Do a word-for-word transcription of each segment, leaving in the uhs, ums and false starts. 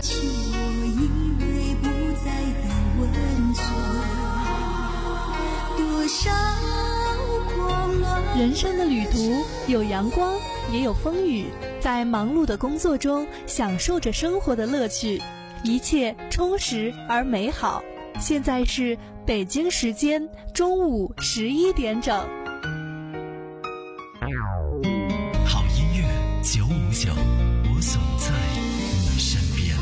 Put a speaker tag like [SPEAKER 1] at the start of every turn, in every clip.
[SPEAKER 1] 去，我以为不再的温存，多少狂乱。
[SPEAKER 2] 人生的旅途有阳光，也有风雨，在忙碌的工作中享受着生活的乐趣，一切充实而美好。现在是北京时间中午十一点整。
[SPEAKER 3] 好音乐九五九，我总在你身边。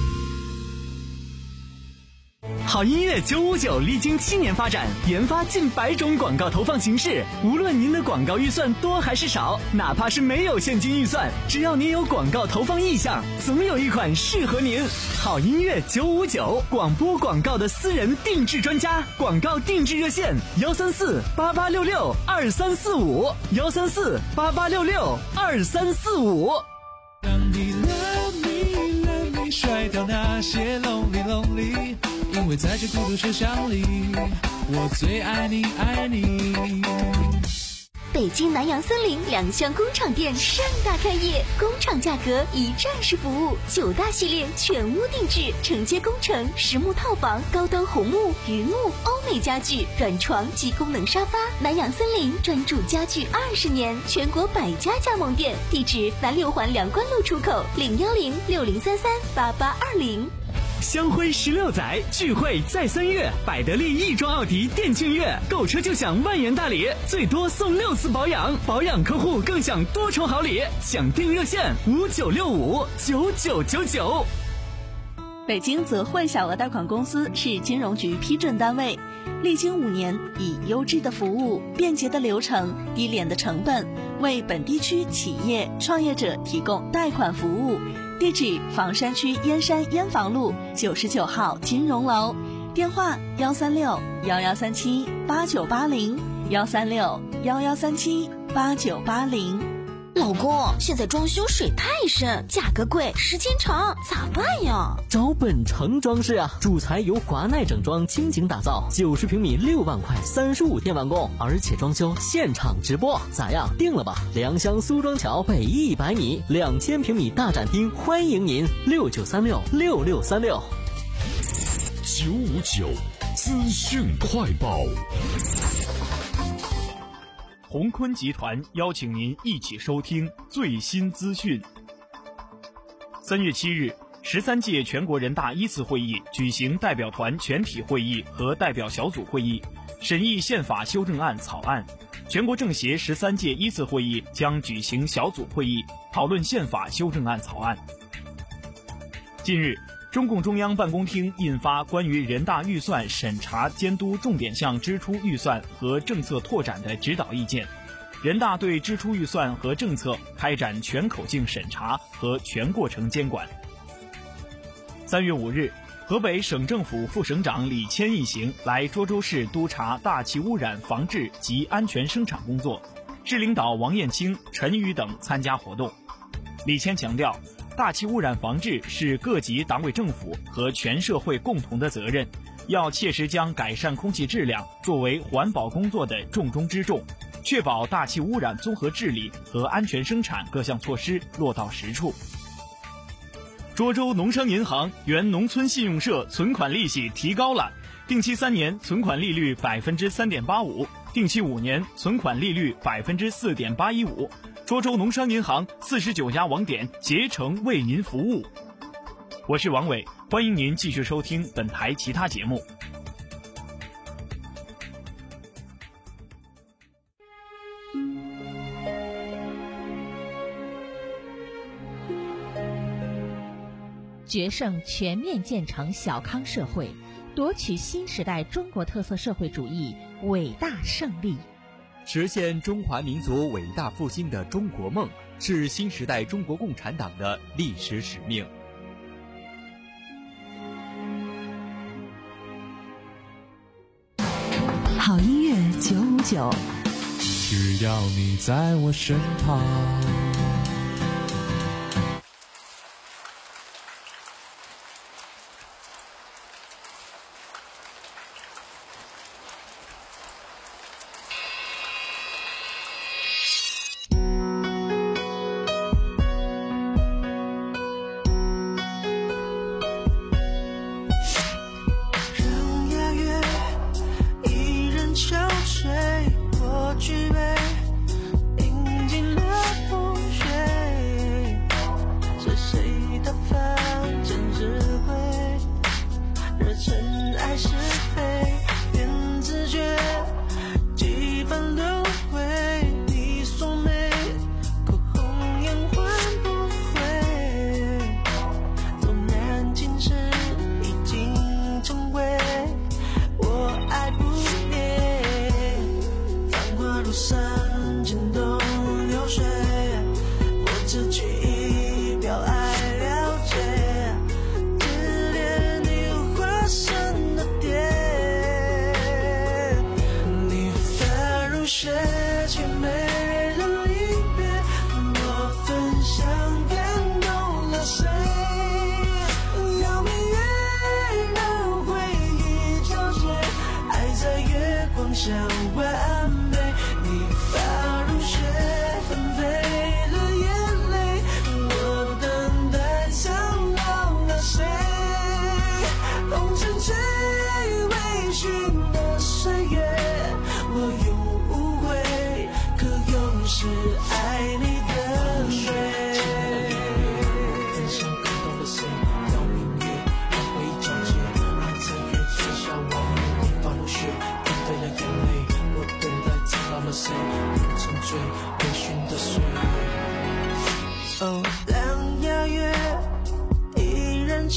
[SPEAKER 3] 好音乐九五九历经七年发展，研发近百种广告投放形式。无论您的广告预算多还是少，哪怕是没有现金预算，只要您有广告投放意向，总有一款适合您。好音乐九五九，广播广告的私人定制专家，广告定制热线幺三四八八六六二三四五幺三四八八六六二三四五。
[SPEAKER 4] 让你 love me love me 甩掉那些 lonely lonely， 因为在这孤独车厢里，我最爱你爱你。
[SPEAKER 5] 北京南洋森林两厢工厂店盛大开业，工厂价格一站式服务，九大系列全屋定制，承接工程、实木套房、高端红木、榆木、欧美家具、软床及功能沙发。南洋森林专注家具二十年，全国百家加盟店，地址南六环梁关路出口，零幺零六零三三八八二零。
[SPEAKER 3] 香辉十六载，聚会在三月，百得利亦庄奥迪店庆月，购车就享万元大礼，最多送六次保养，保养客户更享多重好礼。想订热线五九六五九九九九。
[SPEAKER 2] 北京泽汇小额贷款公司是金融局批准单位，历经五年，以优质的服务、便捷的流程、低廉的成本，为本地区企业创业者提供贷款服务。地址：房山区燕山燕房路九十九号金融楼，电话：幺三六幺幺三七八九八零幺三六幺幺三七八九八零。
[SPEAKER 5] 老公，现在装修水太深，价格贵，时间长，咋办呀？
[SPEAKER 6] 找本城装饰啊，主材由华奈整装倾情打造，九十平米六万块，三十五天完工，而且装修现场直播，咋样？定了吧？良乡苏庄桥北一百米，两千平米大展厅，欢迎您，六九三六六六三六。
[SPEAKER 7] 九五九资讯快报。
[SPEAKER 8] 鸿坤集团邀请您一起收听最新资讯。三月七日，十三届全国人大一次会议举行代表团全体会议和代表小组会议，审议宪法修正案草案。全国政协十三届一次会议将举行小组会议，讨论宪法修正案草案。近日，中共中央办公厅印发关于人大预算审查监督重点项支出预算和政策拓展的指导意见，人大对支出预算和政策开展全口径审查和全过程监管。三月五日，河北省政府副省长李谦一行来涿州市督查大气污染防治及安全生产工作，市领导王燕青、陈宇等参加活动。李谦强调，大气污染防治是各级党委政府和全社会共同的责任，要切实将改善空气质量作为环保工作的重中之重，确保大气污染综合治理和安全生产各项措施落到实处。涿州农商银行原农村信用社存款利息提高了，定期三年存款利率百分之三点八五，定期五年存款利率百分之四点八一五。涿州农商银行四十九家网点竭诚为您服务。我是王伟，欢迎您继续收听本台其他节目。
[SPEAKER 9] 决胜全面建成小康社会，夺取新时代中国特色社会主义伟大胜利。
[SPEAKER 10] 实现中华民族伟大复兴的中国梦，是新时代中国共产党的历史使命。
[SPEAKER 1] 好音乐九五九，
[SPEAKER 4] 只要你在我身旁。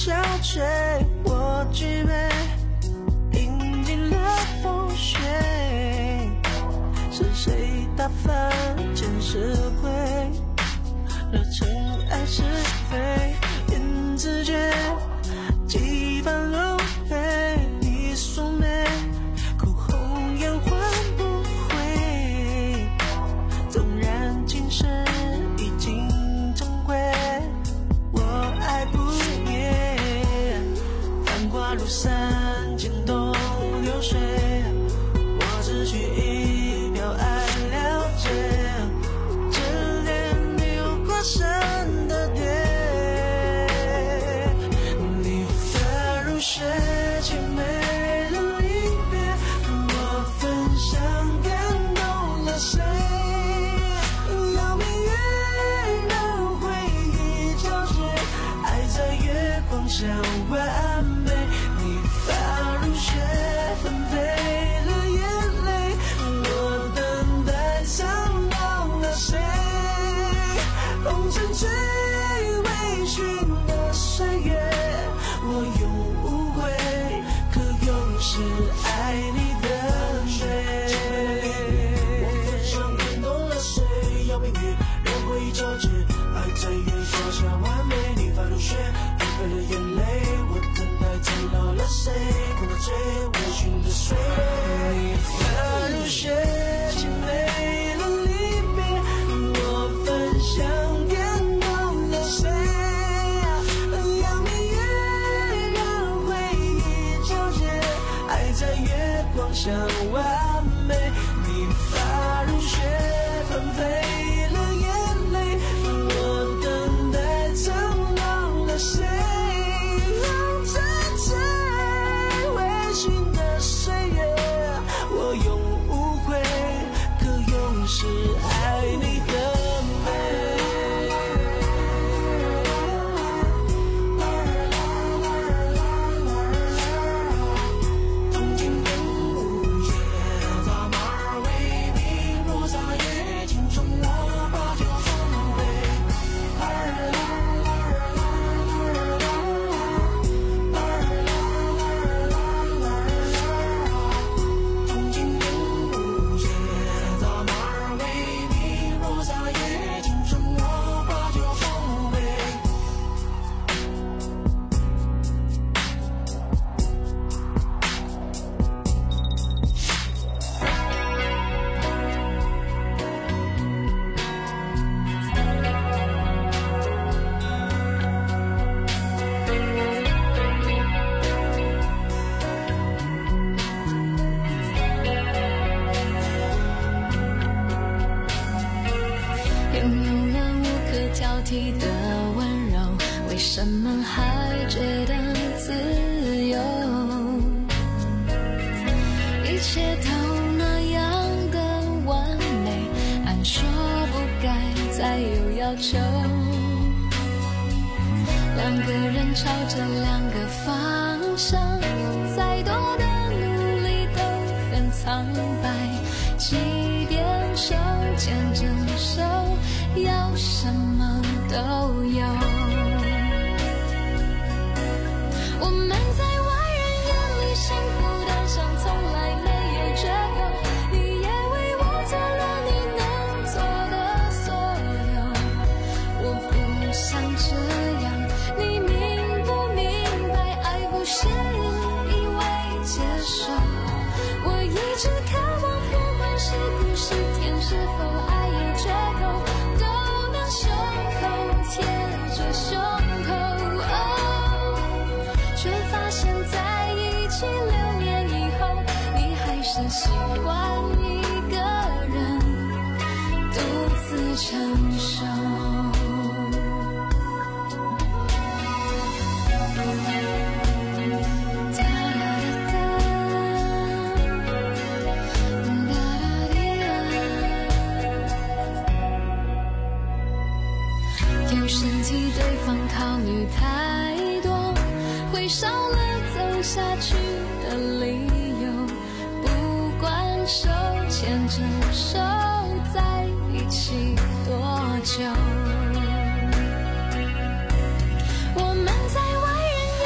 [SPEAKER 11] 消吹，我举杯饮尽了风雪，是谁打翻前世灰，惹尘埃是非，因自觉几番轮回，一束眉，口红颜换不回，纵然今生已经终归，我爱不灭，繁华如山间东流水，我只取一瓢爱了解，只恋你有过深的蝶，你发如雪，凄美的离别，我分享感动了谁，要明月让回忆交织，爱在月光下完美，你发如雪，纷飞了眼泪，我等待想到了谁，红尘最微醺的岁月，我永无悔，可永是爱你的美。我分享感动了谁，要明月让回忆交织，爱在月光下完美，你发如雪，纷飞了眼泪，我等待苍老了谁，碰到最微醺的岁月，你发如雪，凄美的离别，我分享感动了谁，要明月让回忆交织，爱在月光下完美，你发如雪，纷飞了眼泪，我等待苍老了谁，红尘最微醺的岁月，我永无悔，可永是爱你的美。东京烟雾夜，大马儿为你落洒夜，青春我把酒奉陪。东京烟雾夜，大马儿为你落洒夜，青春我把酒奉陪。
[SPEAKER 1] 拥有了无可挑剔的温柔，为什么还觉得自由？一切都那样的完美，按说不该再有要求。两个人朝着两个方向，再多的努力都很苍白，即便手牵着手，要什么都有。我们在外人眼里幸福的像从来没有绝口，你也为我做了你能做的所有。我不想这样，你明不明白？爱不是一味接受，我一直渴望，不管是苦是甜，是否爱有缺口，都能胸口贴着胸口。哦，却发现在一起六年以后，你还是习惯一个人独自承受。有时替对方考虑太多，会少了走下去的理由。不管手牵着手在一起多久，我们在外人眼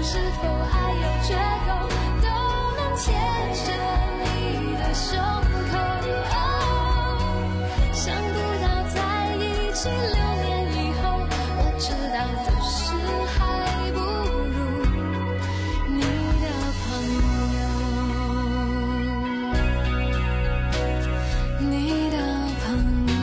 [SPEAKER 1] 是否还有缺口，都能牵着你的胸口。哦，想不到在一起六年以后，我知道就是还不如你的朋友，你的朋友。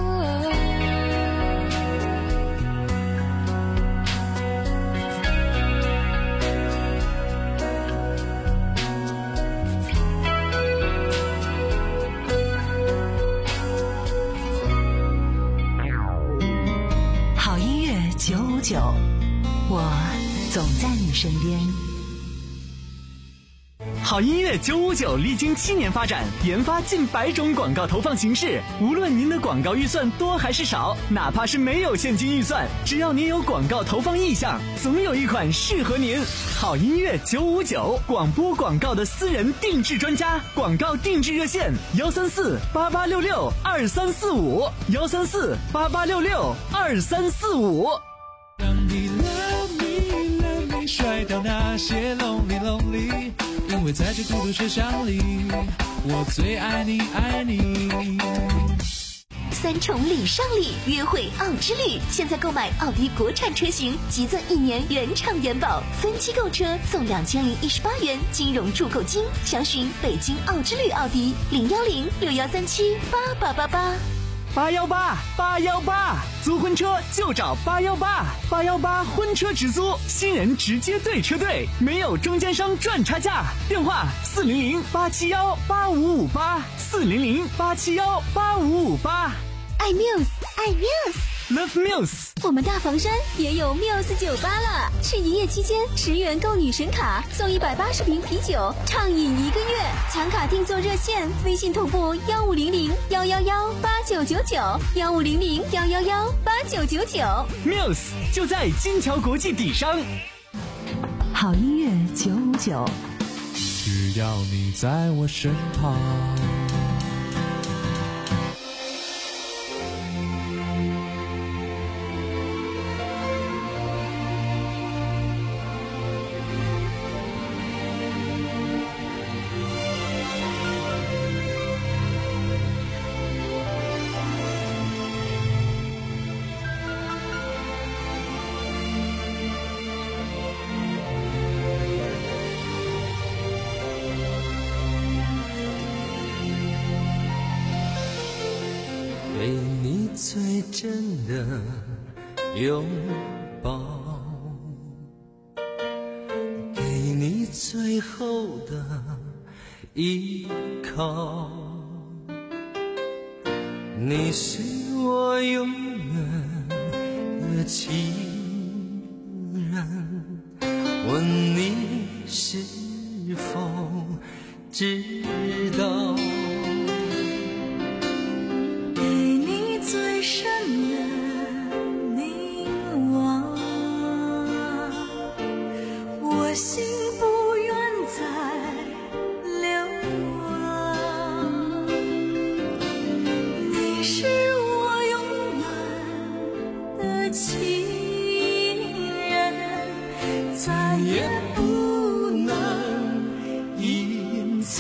[SPEAKER 12] 好音乐九五九，我总在你身边。
[SPEAKER 3] 好音乐九五九历经七年发展，研发近百种广告投放形式。无论您的广告预算多还是少，哪怕是没有现金预算，只要您有广告投放意向，总有一款适合您。好音乐九五九，广播广告的私人定制专家，广告定制热线：幺三四八八六六二三四五，幺三四八八六六二三四五。
[SPEAKER 4] 让你 love me love me 甩掉那些 lonely lonely， 因为在这孤独车厢里，我最爱你爱你。
[SPEAKER 5] 三重礼上礼，约会奥之旅。现在购买奥迪国产车型，即赠一年原厂原保，分期购车送两千零一十八元金融助购金。详询北京奥之旅奥迪零幺零六幺三七八八八八。
[SPEAKER 3] 八幺八八幺八，租婚车就找八幺八，八幺八婚车直租，新人直接对车队，没有中间商赚差价。电话四零零八七幺八五五八，四零零八七幺八五五八。
[SPEAKER 5] 爱 Muse， 爱 Muse。Love
[SPEAKER 3] Muse，
[SPEAKER 5] 我们大房山也有 Muse 酒吧了。是营业期间，十元购女神卡送一百八十瓶啤酒，畅饮一个月。抢卡订座热线：微信同步幺五零零幺幺幺八九九九，幺五零零幺幺幺八九九九。
[SPEAKER 3] Muse 就在金桥国际底商。
[SPEAKER 12] 好音乐九五九，
[SPEAKER 4] 只要你在我身旁。
[SPEAKER 13] 给你最真的拥抱，给你最后的依靠，你是我永远的情人，问你是否知道，
[SPEAKER 1] 最深的凝望，我心不愿再流浪。你是我永远的情人，再也不能隐藏。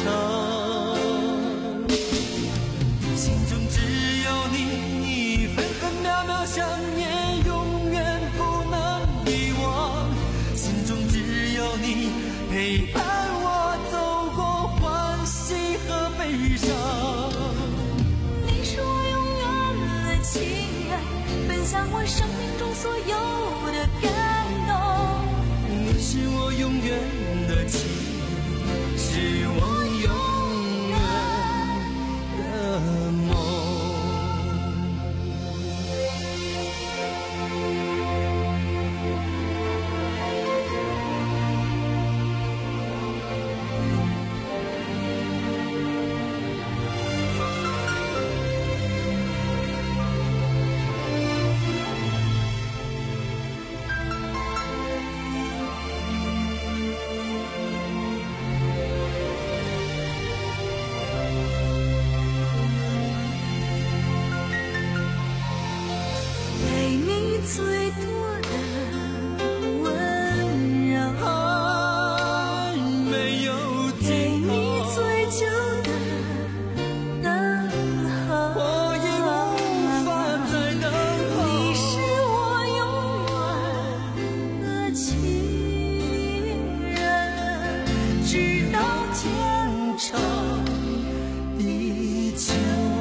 [SPEAKER 1] 心中只有你，分分秒秒想念，永远不能遗忘。心中只有你，陪伴我走过欢喜和悲伤。你是我永远的情人，分享我生命中所有的感动。你是我永远的情人，是我永远的梦。 情人，直到天长地久。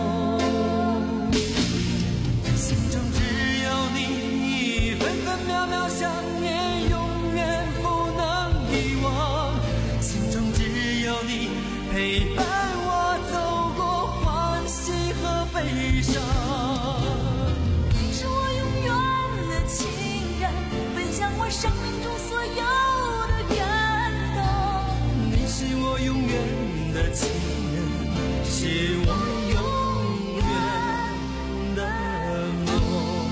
[SPEAKER 13] 心中只有你，分分秒秒想念，永远不能遗忘。心中只有你，陪伴我走过欢喜和悲伤。
[SPEAKER 1] 你是我永远的情人，分享我生命中所有的感动。
[SPEAKER 13] 你是我永远的情人，是我永远的梦。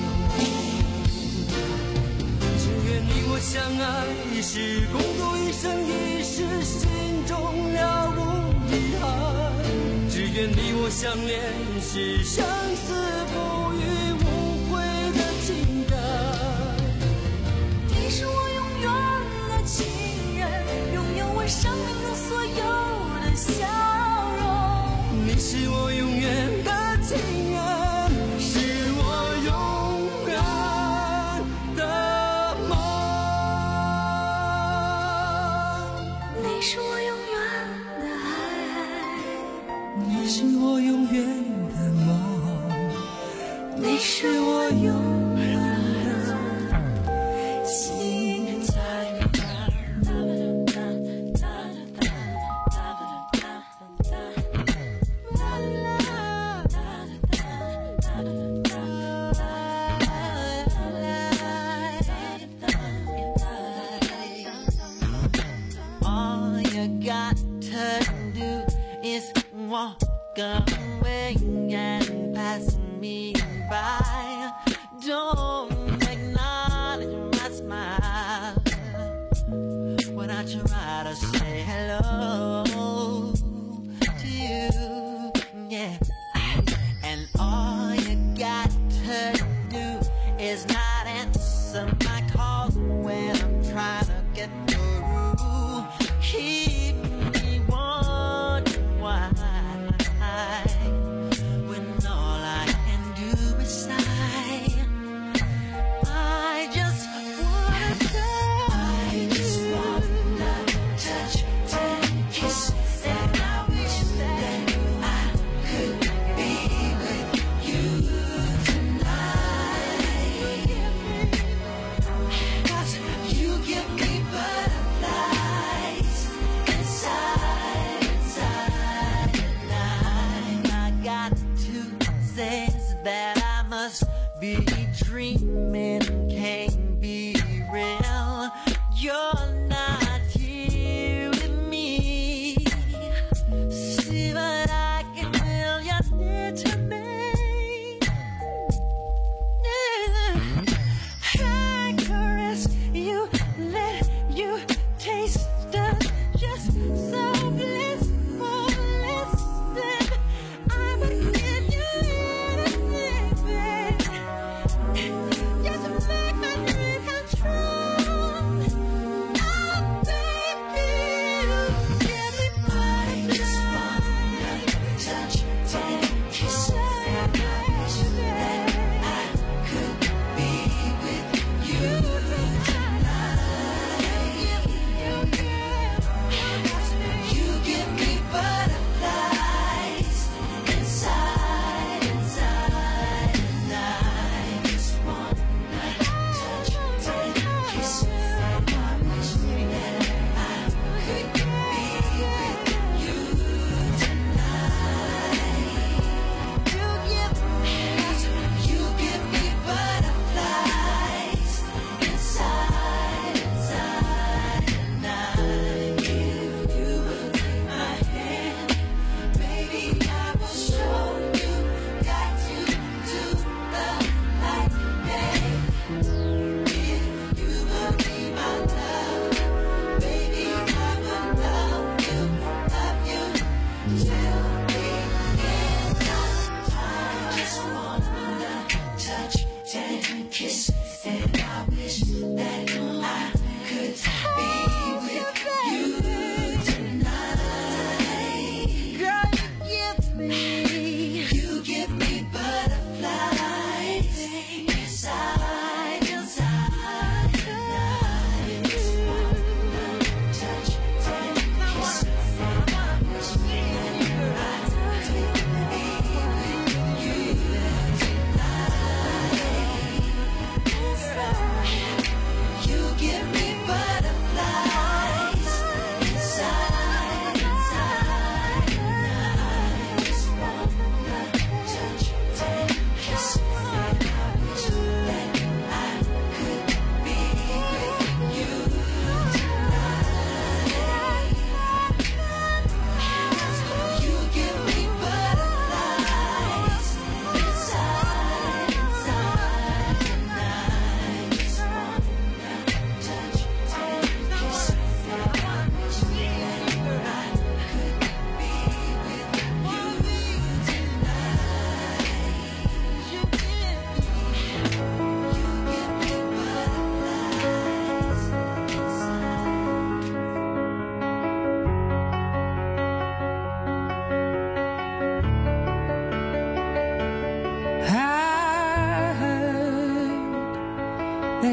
[SPEAKER 13] 只愿你我相爱一世，共度一生一世，心中了无遗憾。只愿你我相恋是生死不渝，无悔的情感。
[SPEAKER 1] 你是我永远的情人，拥有我生命中所有的笑容。
[SPEAKER 13] 你是我永远的情人，是我永远的梦。
[SPEAKER 1] 你是我永远的爱，
[SPEAKER 13] 你是我永远的梦。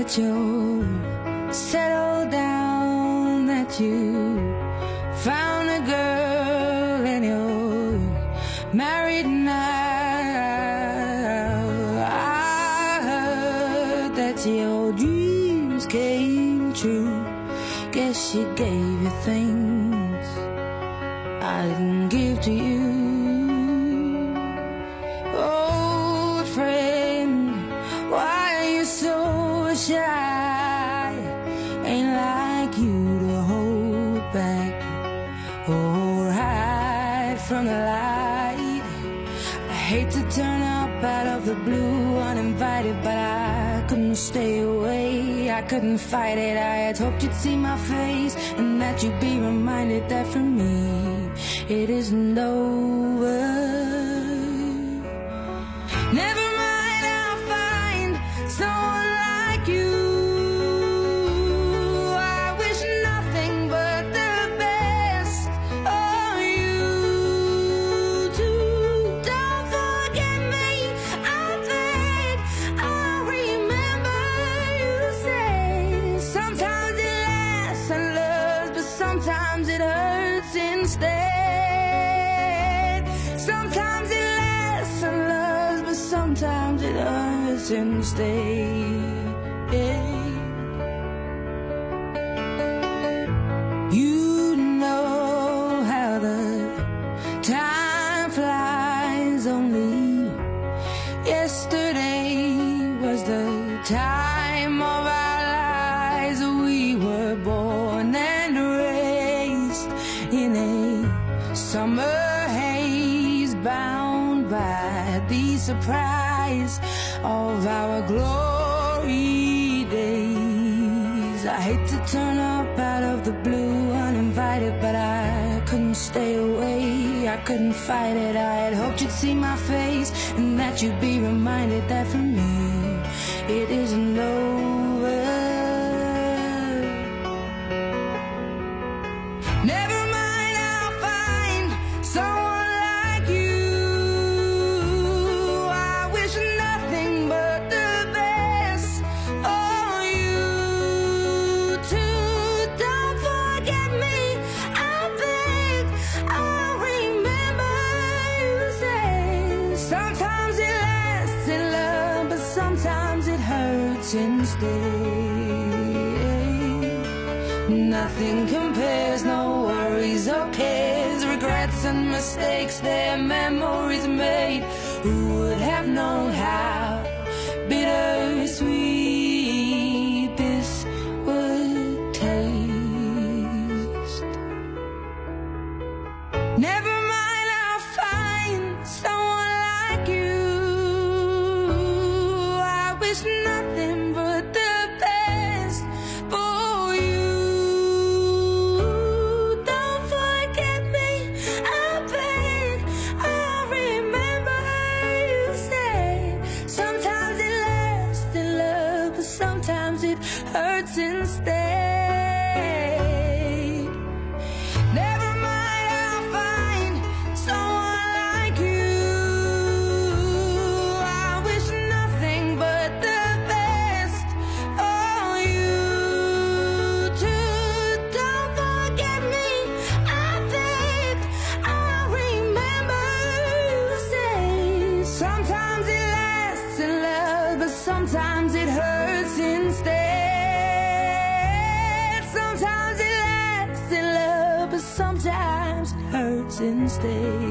[SPEAKER 14] that you settled down, that you found a girl and you're married now. I heard that your dreams came true. Guess she gave you things I didn't give to you. Old friend, why are you so shy? Ain't like you to hold back or hide from the light. I hate to turn up out of the blue uninvited, but I couldn't stay away. I couldn't fight it. I had hoped you'd see my face and that you'd be reminded that for me it isn't over. Never mind, I'll find someone like you. I wish nothing but the best for you too. Don't forget me, I beg. I remember you say sometimes it lasts and loves, but sometimes it hurts instead. Sometimes it lasts and loves, but sometimes it hurts instead. You know how the time flies. Only yesterday was the time of our lives. We were born and raised in a summer haze, bound by the surprise of our glory days. I hate to turn up out of the blue uninvited, but I couldn't stay away. I couldn't fight it. I had hoped you'd see my face and that you'd be reminded that for me it isn't over. Never mind, I'll find someone like you. I wish nothing but the best for you too. Don't forget me, I beg. I remember you say sometimes it lasts in love, but sometimes it hurts instead. Nothing compares, no worries or cares, regrets and mistakes, their memories made. Who would have known how bittersweet this would taste? Never mind, I'll find someone like you. I wish nothing but the best for you. Don't forget me, I beg. I remember you said sometimes it lasts in love, but sometimes it hurts instead. Never mind, I'll find someone like you. I wish nothing but the best for you too. Don't forget me, I beg. I remember you say sometimes it lasts in love, but sometimes it hurts instead. Sometimes it lasts in love, but sometimes it hurts instead.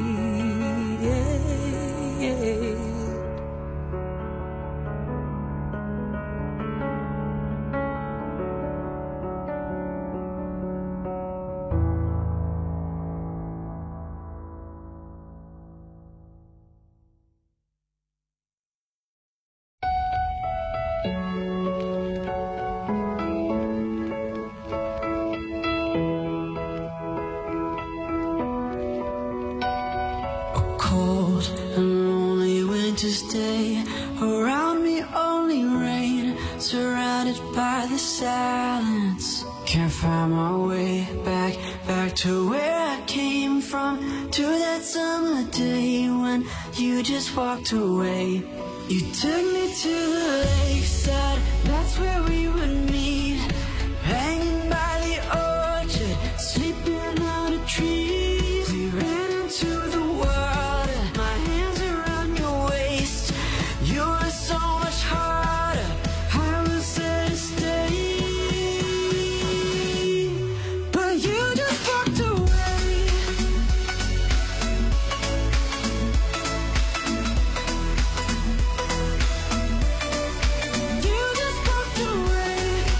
[SPEAKER 11] balance. Can't find my way back, back to where I came from. To that summer day when you just walked away. You took me to the lakeside, that's where we would meet. Hanging by the orchard, sleeping on the trees. We ran into the water, my hands around your waist. You were so much harder, I was there to stay. But you just walked away. You just walked away.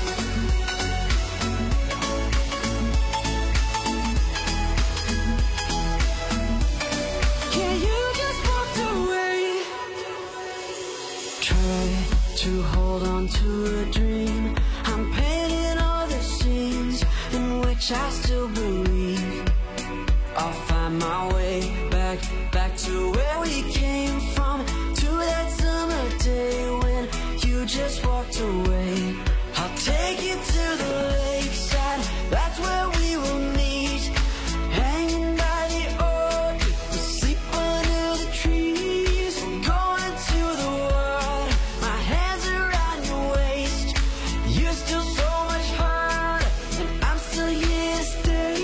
[SPEAKER 11] Yeah, you just walked away. Try to hold on to a dream. I'm painting all the scenes in which I still believe. I'll find my way back, back to where we came from. To that summer day when you just walked away. I'll take you to the lakeside, that's where we will meet. Hanging by the orchard, we'll sleep under the trees. We're going to the water, my hands around your waist. You're still so much harder, and I'm still here to stay.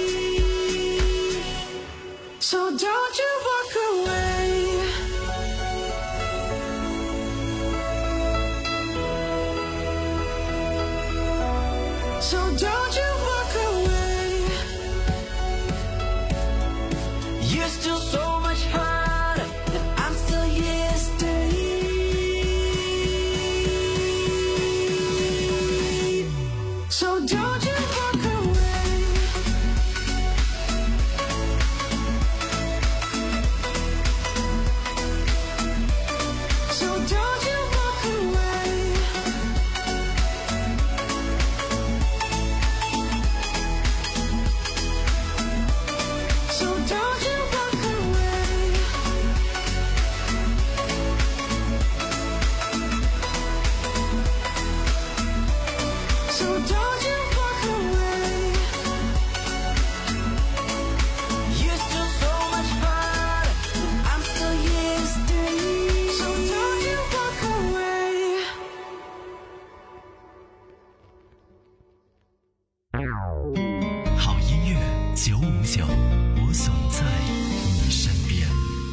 [SPEAKER 11] So don't you walk away. So don't you walk away. You're still so much harder, and I'm still here to stay. So don't you walk away. So don't you walk away. So don't you walk away. So don't you walk away. You're still so much harder, I'm still here to stay. So don't you walk away.
[SPEAKER 3] 好音乐九五九，我总在你身边。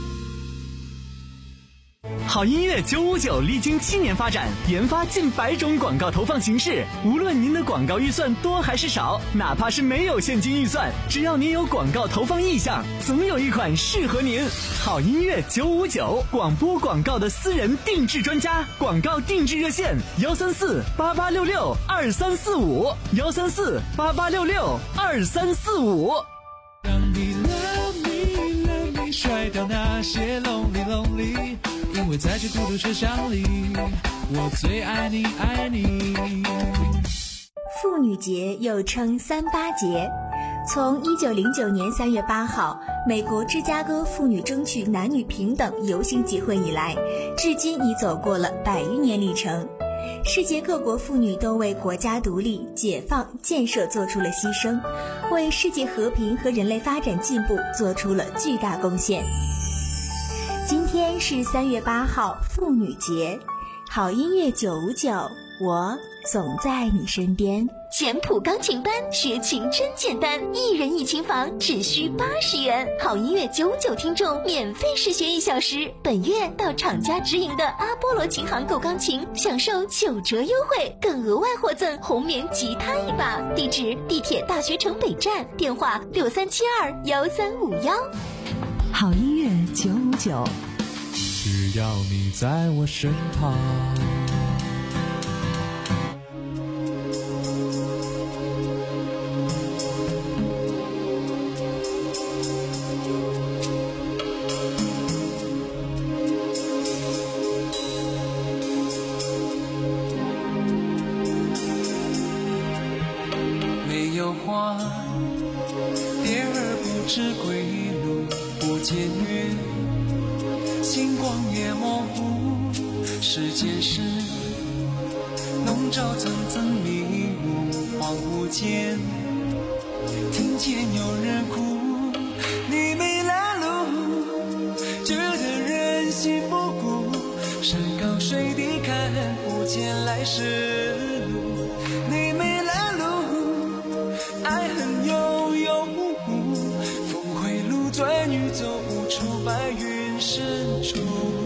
[SPEAKER 3] 好音乐九五九历经七年发展，研发近百种广告投放形式。无论您的广告预算多还是少，哪怕是没有现金预算，只要您有广告投放意向，总有一款适合您。好音乐九五九，广播广告的私人定制专家，广告定制热线：幺三四八八六六二三四五，幺三四八八六六二三四五。
[SPEAKER 4] 让你 love me love me 甩掉那些 lonely lonely， 因为在这孤独车厢里，我最爱你爱你。
[SPEAKER 5] 妇女节又称三八节，从一九零九年三月八号美国芝加哥妇女争取男女平等游行集会以来，至今已走过了百余年历程。世界各国妇女都为国家独立、解放、建设做出了牺牲，为世界和平和人类发展进步做出了巨大贡献。今天是三月八号，妇女节。好音乐九五九，我总在你身边。简谱钢琴班学琴真简单，一人一琴房只需八十元。好音乐九五九听众免费试学一小时，本月到厂家直营的阿波罗琴行购钢琴，享受九折优惠，更额外获赠红棉吉他一把。地址：地铁大学城北站，电话六三七二幺三五幺。
[SPEAKER 12] 好音乐九五九，
[SPEAKER 4] 只要你在我身旁。
[SPEAKER 13] 没有花，蝶儿不知归路，不见月，星光越模糊，时间是笼罩层层迷雾。 见，听见有人哭，你没来路，觉得人心不古，山高水低看不见来时路，你没来路，爱恨悠悠，峰回路转宇宙无处，白云深处，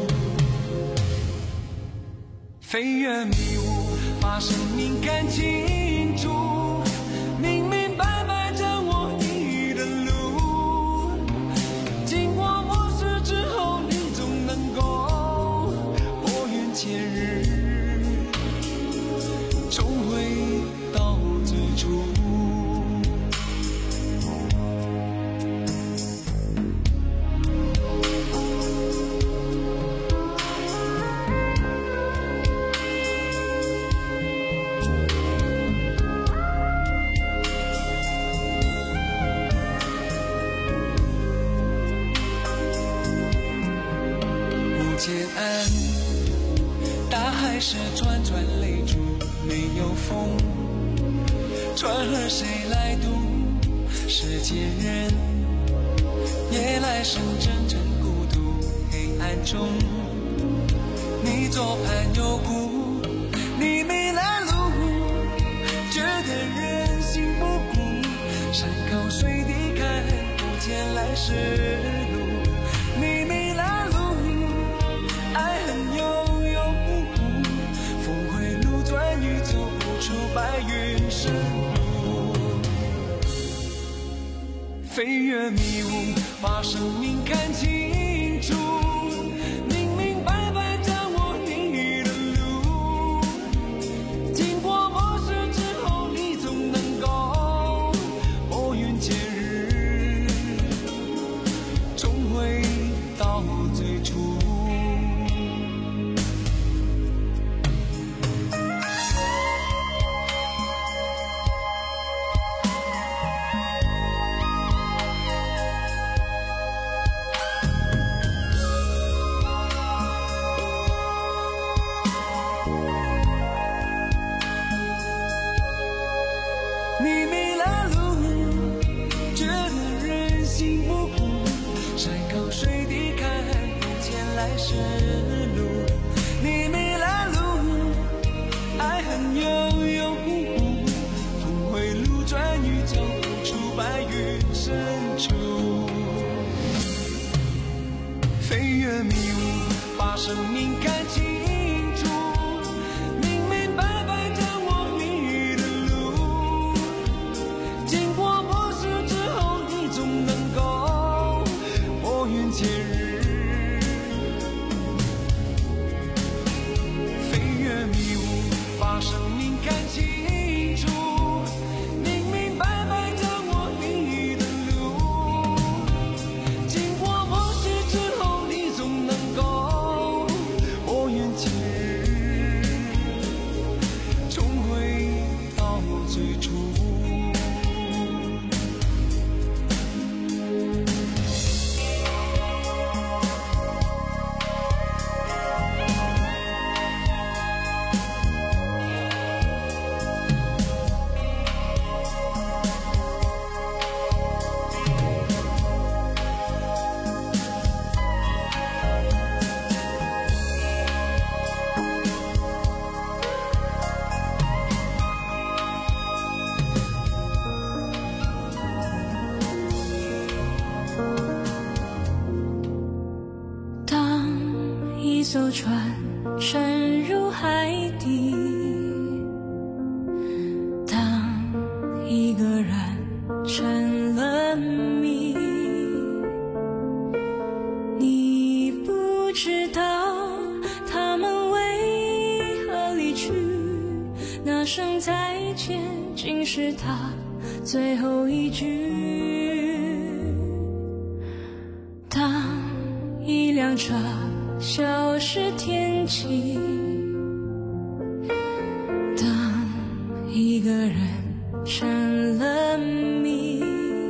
[SPEAKER 13] 飞越迷雾，把生命看清楚，明明白白掌握你的路，经过磨蚀之后，你总能够拨云见日，重回到最初。渐暗，大海是串串泪珠，没有风，船儿谁来渡？世间人，夜来深沉沉孤独，黑暗中，你左盼右顾，你没来路，觉得人心不古，山高水低看不见来时路，你没来路，爱恨悠悠，峰回路转宇宙无处，白云深入，飞越迷雾，把生命看清楚，明明白白掌握你的路，经过磨蚀之后，你总能够拨云见日，重回到最初。你没来路，觉得人心不古，山高水低看不见来时路，你没来路，爱恨悠悠，峰回路转宇宙无处，白云深处，飞越迷雾，把生命看清楚，明明白白掌握你的路，经过磨蚀之后，你总能够拨云见日，飞越迷雾，把生命看清楚，明明白白掌握你的路，经过磨蚀之后，你总能够拨云见日，重回到最初。
[SPEAKER 1] 当一艘船沉入海底，当一个人成了谜，你不知道他们为何离去，那声再见竟是他最后一句。当一辆车消失天际，当一个人成了谜，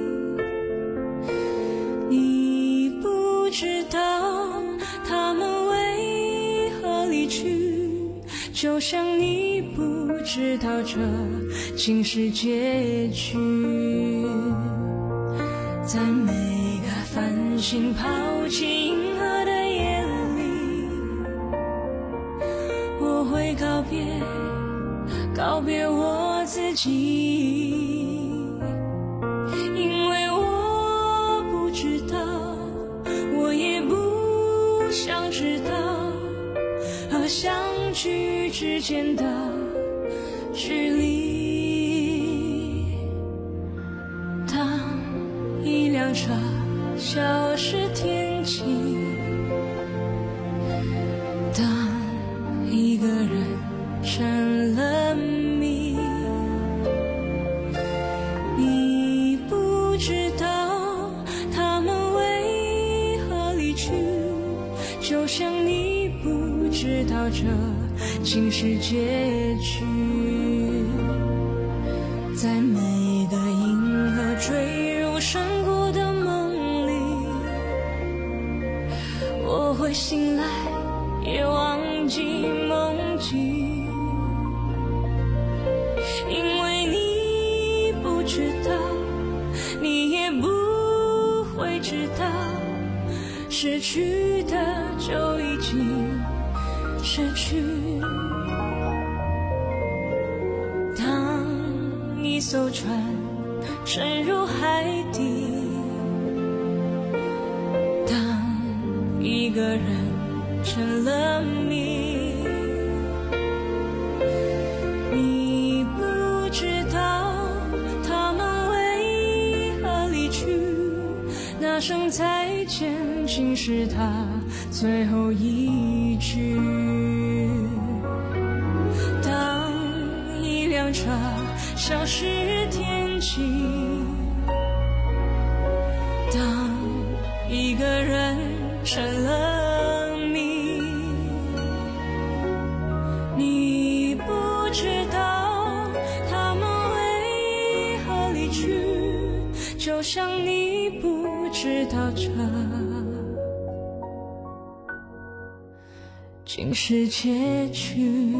[SPEAKER 1] 你不知道他们为何离去，就像你不
[SPEAKER 14] 知道这竟是结局。在每个繁星抛弃银河的夜里，我会告别告别我自己，因为我不知道，我也不想知道，和相聚之间的距离。当一辆车消失天际，当一个人成了谜，你不知道他们为何离去，就像你不知道这竟是结局。在每个银河坠入山谷的梦里，我会醒来也忘记梦境，因为你不知道，你也不会知道，失去的就已经失去。当一艘船沉入海底，当一个人成了谜，你不知道他们为何离去，那声再见竟是他最后一句。当一辆车消失天际，当一个人成了谜，你不知道他们为何离去，就像你不知道这竟是结局。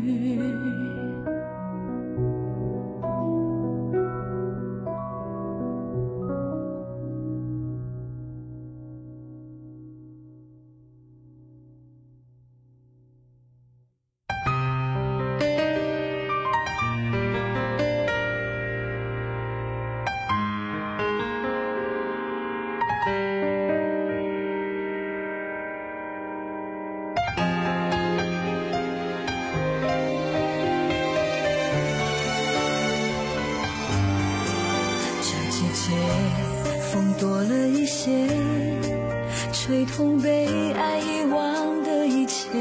[SPEAKER 1] 风多了一些，吹痛被爱遗忘的一切，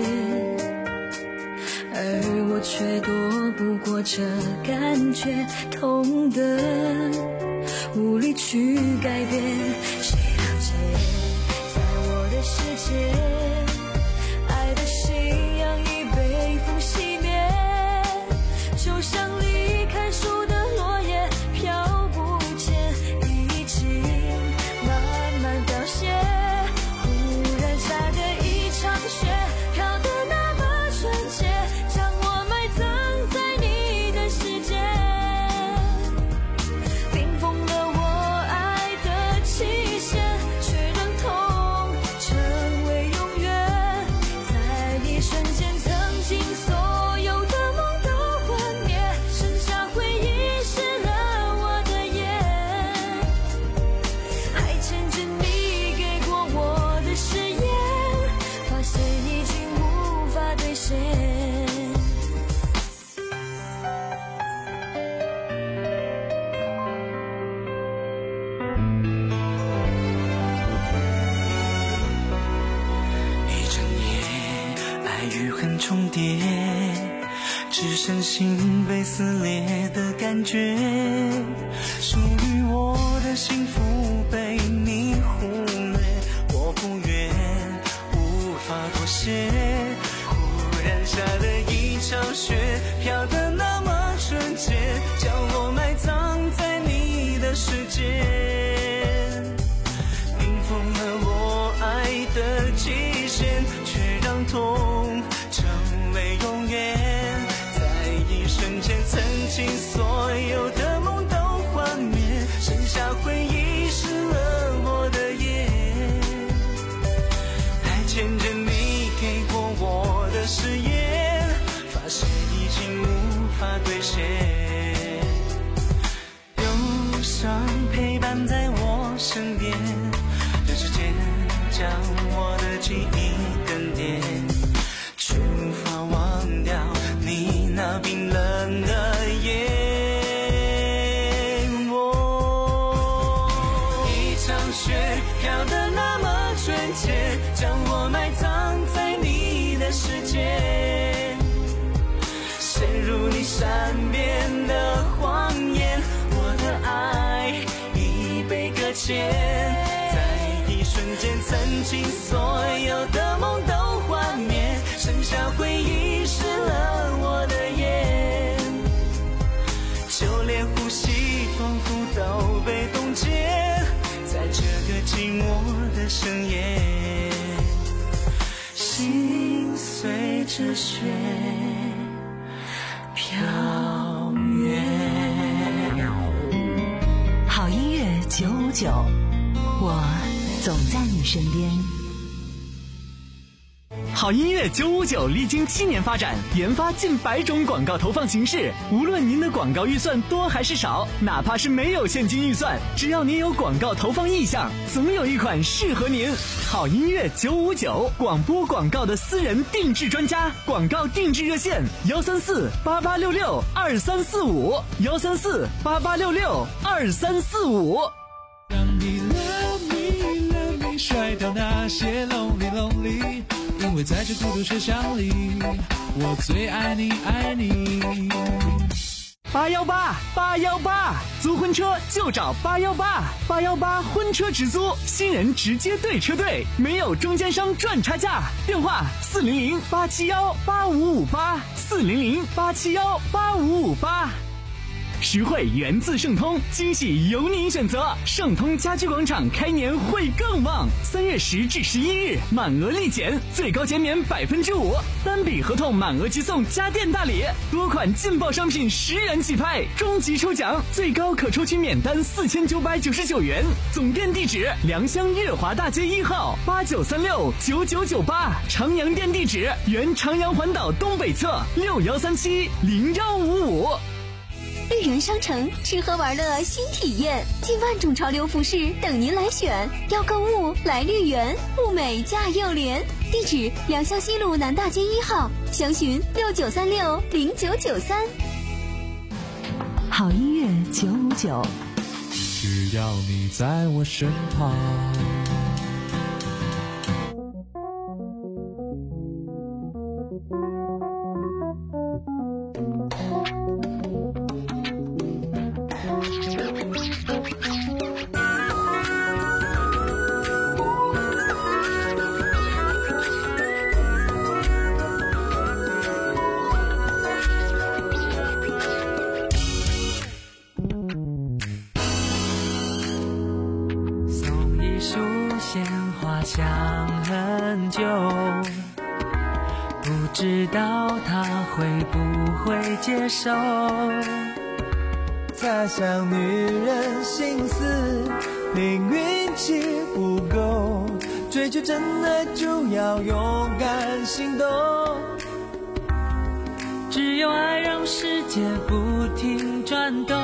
[SPEAKER 1] 而我却躲不过这感觉，痛得无力去改变。谁了解，在我的世界，爱的信仰已被风熄灭，就像离开树的落叶飘不见，已经慢慢凋谢。忽然下的一场雪，飘得那么纯洁，将我埋葬在你的世界，冰封了我爱的期限，却让痛成为永远。在一瞬间，曾经所有的梦都幻灭，剩下回忆湿了我的眼，还牵着你给过我的誓言，发现已经无法兑现。
[SPEAKER 11] 一整夜，爱与恨重叠，只剩心被撕裂的感觉。属于我的幸福被你忽略，我不愿，无法妥协。忽然下的一场雪，飘得那么纯洁，将我埋葬在你的世界，冰封了我爱的期限，却让痛成为永远。在一瞬
[SPEAKER 13] 呼吸仿佛都被冻结在这个寂寞的深夜，心随着雪飘远。
[SPEAKER 12] 好音乐九五九，我总在你身边。
[SPEAKER 3] 好音乐九五九历经七年发展，研发近百种广告投放形式。无论您的广告预算多还是少，哪怕是没有现金预算，只要您有广告投放意向，总有一款适合您。好音乐九五九，广播广告的私人定制专家，广告定制热线：幺三四八八六六二三四五，幺三四八八六六二三四五。
[SPEAKER 4] 让你 love me love me 甩掉那些 lonely lonely， 因为在这孤独车厢里，我最爱你爱你。
[SPEAKER 3] 八幺八八幺八，租婚车就找八幺八，八幺八婚车直租，新人直接对车队，没有中间商赚差价。电话四零零八七幺八五五八，四零零八七幺八五五八。实惠源自盛通，惊喜由您选择。盛通家居广场开年会更旺，三月十至十一日满额立减，最高减免百分之五，单笔合同满额即送家电大礼，多款劲爆商品十元起拍，终极抽奖最高可抽取免单四千九百九十九元。总店地址：良乡月华大街一号八九三六九九九八，长阳店地址：原长阳环岛东北侧六幺三七零幺五五。
[SPEAKER 5] 绿园商城吃喝玩乐新体验，近万种潮流服饰等您来选。要购物来绿园，物美价又廉。地址：良乡西路南大街一号，详询六九三六零九九三。
[SPEAKER 12] 好音乐九五九，
[SPEAKER 4] 只要你在我身旁。
[SPEAKER 13] 想很久，不知道他会不会接受。
[SPEAKER 11] 他想女人心思，凭运气不够，追求真爱就要勇敢行动。
[SPEAKER 13] 只有爱让世界不停转动，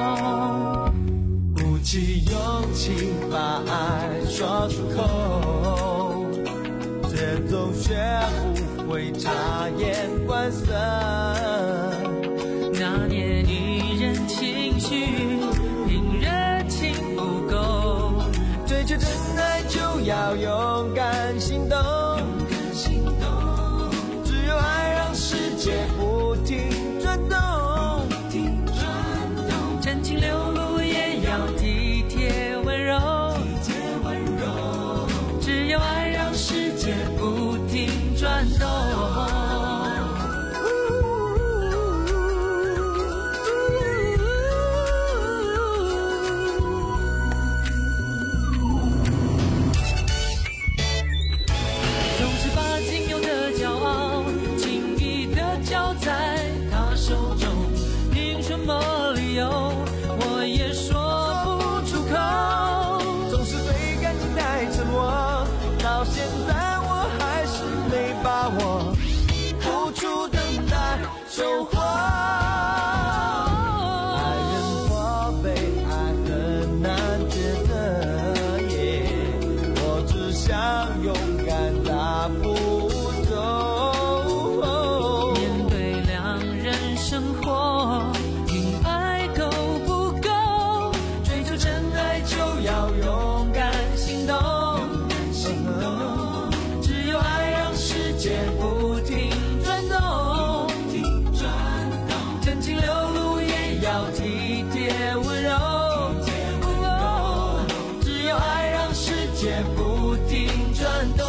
[SPEAKER 11] 鼓起勇气把爱说出口，这总学不会察言观色。
[SPEAKER 13] 拿捏女人情绪，凭热情不够，
[SPEAKER 11] 追求真爱就要勇敢行动。只有爱让世界不停转动，
[SPEAKER 13] 真情流露也要体贴温柔。只有爱让世界不停转动。总是把仅有的骄傲轻易的交在他手中，凭什么理由我也说不出口。
[SPEAKER 11] 总是对感情太沉默，到现在我还是没把握，付出等待收获。爱人或被爱很难抉择耶，我只想勇敢大步走。
[SPEAKER 13] 面对两人生活，凭爱够不够，追求真爱就要勇敢行动。只有爱让世界不停转动，真情流露也要体贴温柔。只有爱让世界不停转动。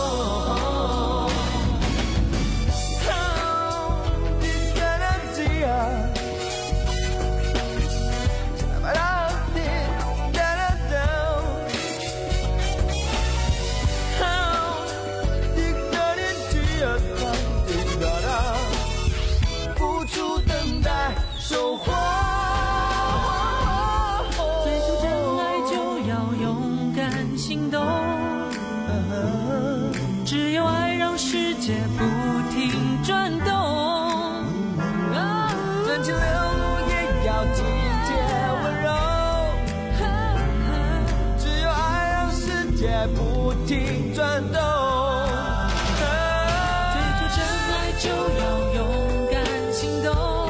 [SPEAKER 11] 在不停转动。
[SPEAKER 13] 追逐真爱就要勇敢行动，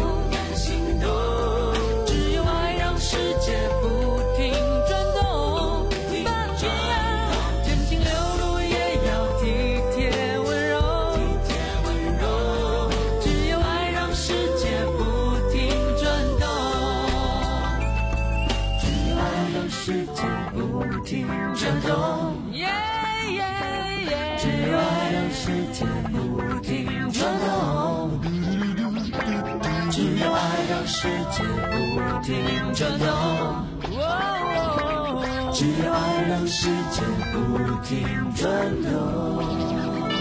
[SPEAKER 13] 只有爱让世界不停转动。天晴流露也要体贴温柔，只有爱让世界不停转动，只有爱让世界不停转动。只有爱让世界不停转动，只有爱让世界不停转动，只有爱让世界不停转动。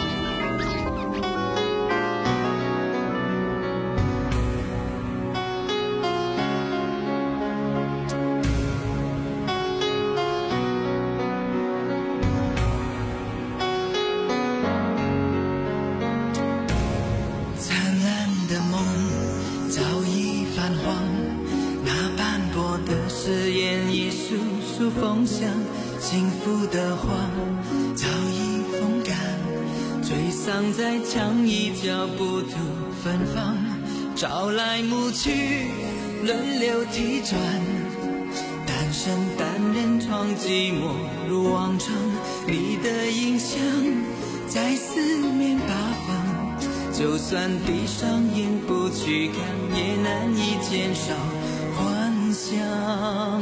[SPEAKER 15] 风向幸福的花早已风干，吹散在墙一角，不图芬芳，朝来暮去轮流替转，单身单人床寂寞如往常，你的影像在四面八方，就算闭上眼不去看，也难以减少幻想。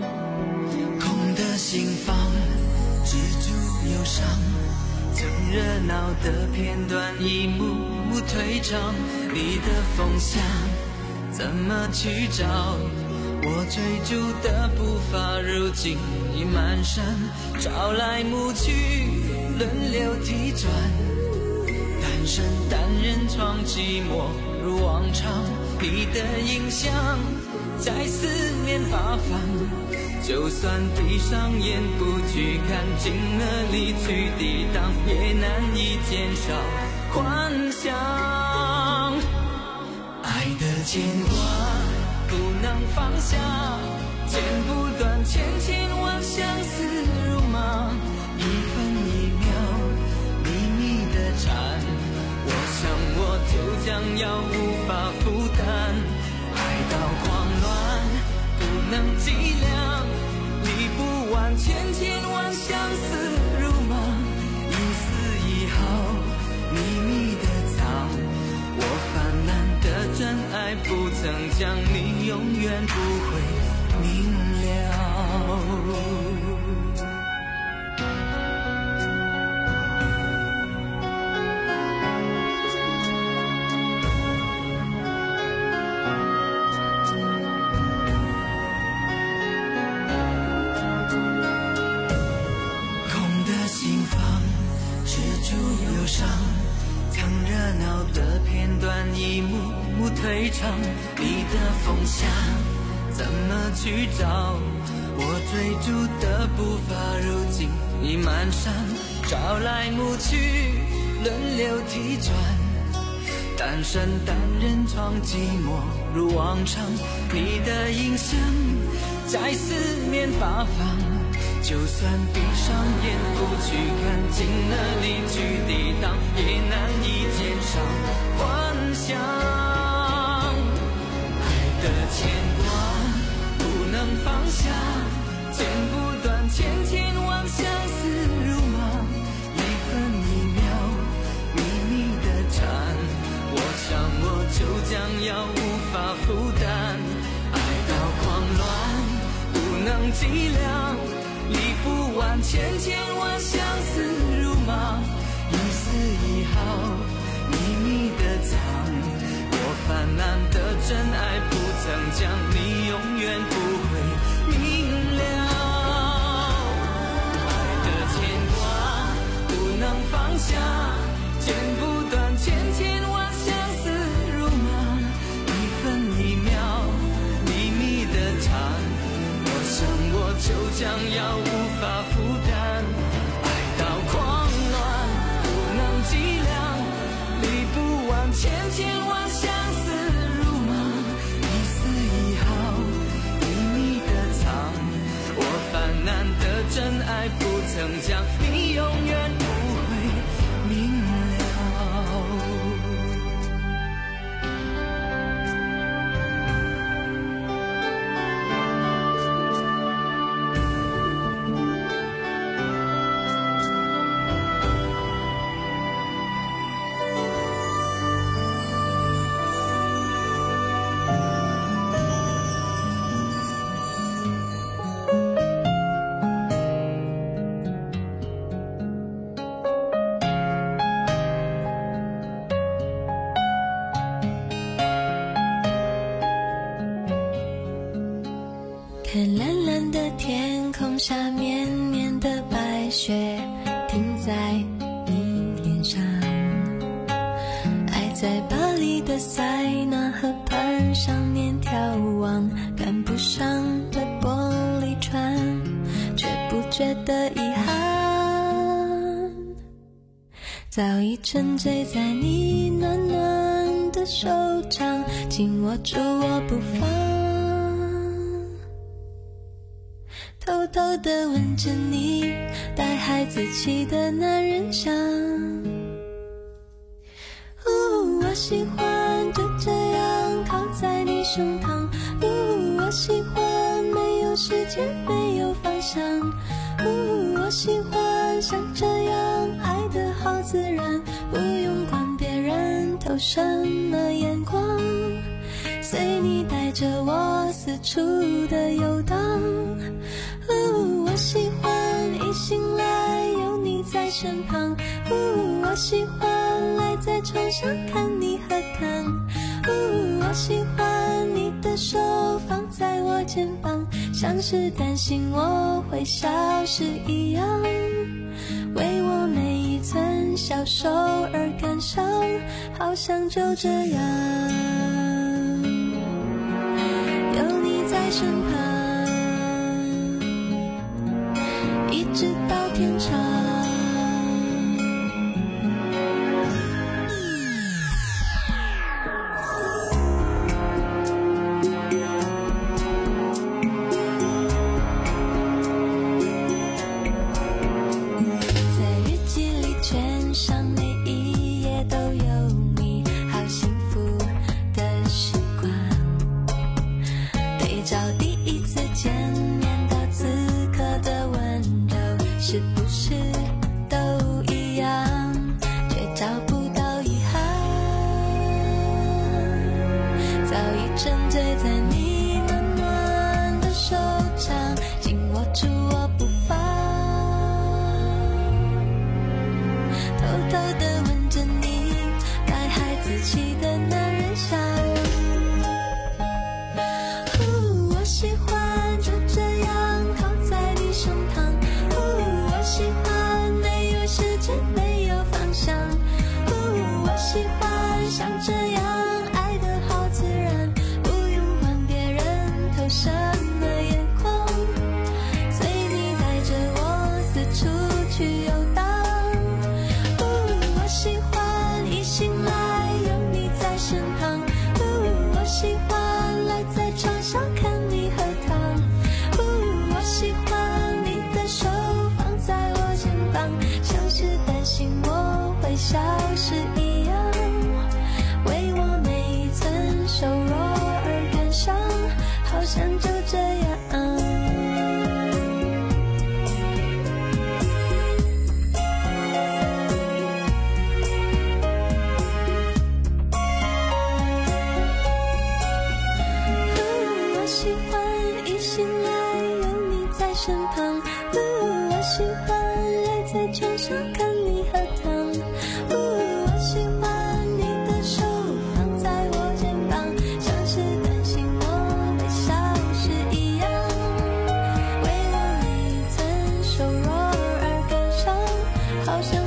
[SPEAKER 15] 心房止住忧伤，曾热闹的片段一幕幕退场，你的风向怎么去找？我追逐的步伐如今已蹒跚，朝来暮去轮流替转，单身单人床寂寞如往常，你的影像在四面八方，就算闭上眼不去看，进了离去抵挡，也难以减少幻想。爱的牵挂不能放下，剪不断千千万相思如麻，一分一秒秘密的缠，我想我就将要无法负担。爱到狂乱不能计量，理不完千千万相思如麻，一丝一毫秘密的藏，我泛滥的真爱不曾将你永远不会明了。一幕幕退场，你的风向怎么去找？我追逐的步伐如今已蹒跚，朝来暮去轮流替转，单身单人床寂寞如往常，你的影像在四面八方，就算闭上眼不去看，尽了力去抵挡，也难以减少幻想。爱的牵挂不能放下，剪不断千千万相思如麻，一分一秒秘密的缠，我想我就将要无法负担。爱到狂乱不能计量，理不完千千万相思如麻，一丝一毫秘密的藏，我泛滥的真爱不曾将你永远不会明了。爱的牵挂不能放下，剪不断千千万相思如麻，一分一秒秘密的缠，我想我就将要无法负担。爱到狂乱不能计量，理不完千千万相思如麻，一丝一毫秘密的藏，我泛滥的真爱不曾曾讲，你永远不会明了。
[SPEAKER 1] 看蓝蓝的天空下绵绵的白雪停在你脸上，爱在巴黎的塞纳河畔上面眺望，赶不上的玻璃船，却不觉得遗憾，早已沉醉在你暖暖的手掌，紧握住我不放，偷偷地吻着你带孩子气的男人香。呜，我喜欢就这样靠在你胸膛。呜，我喜欢没有时间没有方向。呜，我喜欢像这样爱得好自然，不用管别人投什么眼光，随你带着我四处的游荡。呜，我喜欢一醒来有你在身旁。呜，我喜欢赖在床上看你喝汤。呜，我喜欢你的手放在我肩膀，像是担心我会消失一样，为我每一寸消瘦而感伤，好像就这样有你在身旁，一直到天长。在日记里圈上每一页都有你，好幸福的时光，对照第一次见面到此刻的温柔，是不是都一样，却找不到遗憾，早已沉醉在你暖暖的手掌，紧握住我不放，偷偷地吻着你带孩子气的男人香。呜，我喜欢就这样靠在你胸膛。呜，我喜欢没有时间没有方向。呜，我喜欢像这样爱得好自然，不用管别人投什么眼光，随你带着我四处去游荡。呜，我喜欢一醒来有你在身旁。呜，我喜欢赖在床上看你喝汤。呜，我喜欢你的手放在我肩膀，像是担心我会消失一样，为我每一寸瘦弱而感伤，好像就这样我喜欢一醒来有你在身旁。呜，我喜欢赖在床上看你喝汤。呜，我喜欢你的手放在我肩膀，像是担心我会消失一样，为我每一寸瘦弱而感伤，好像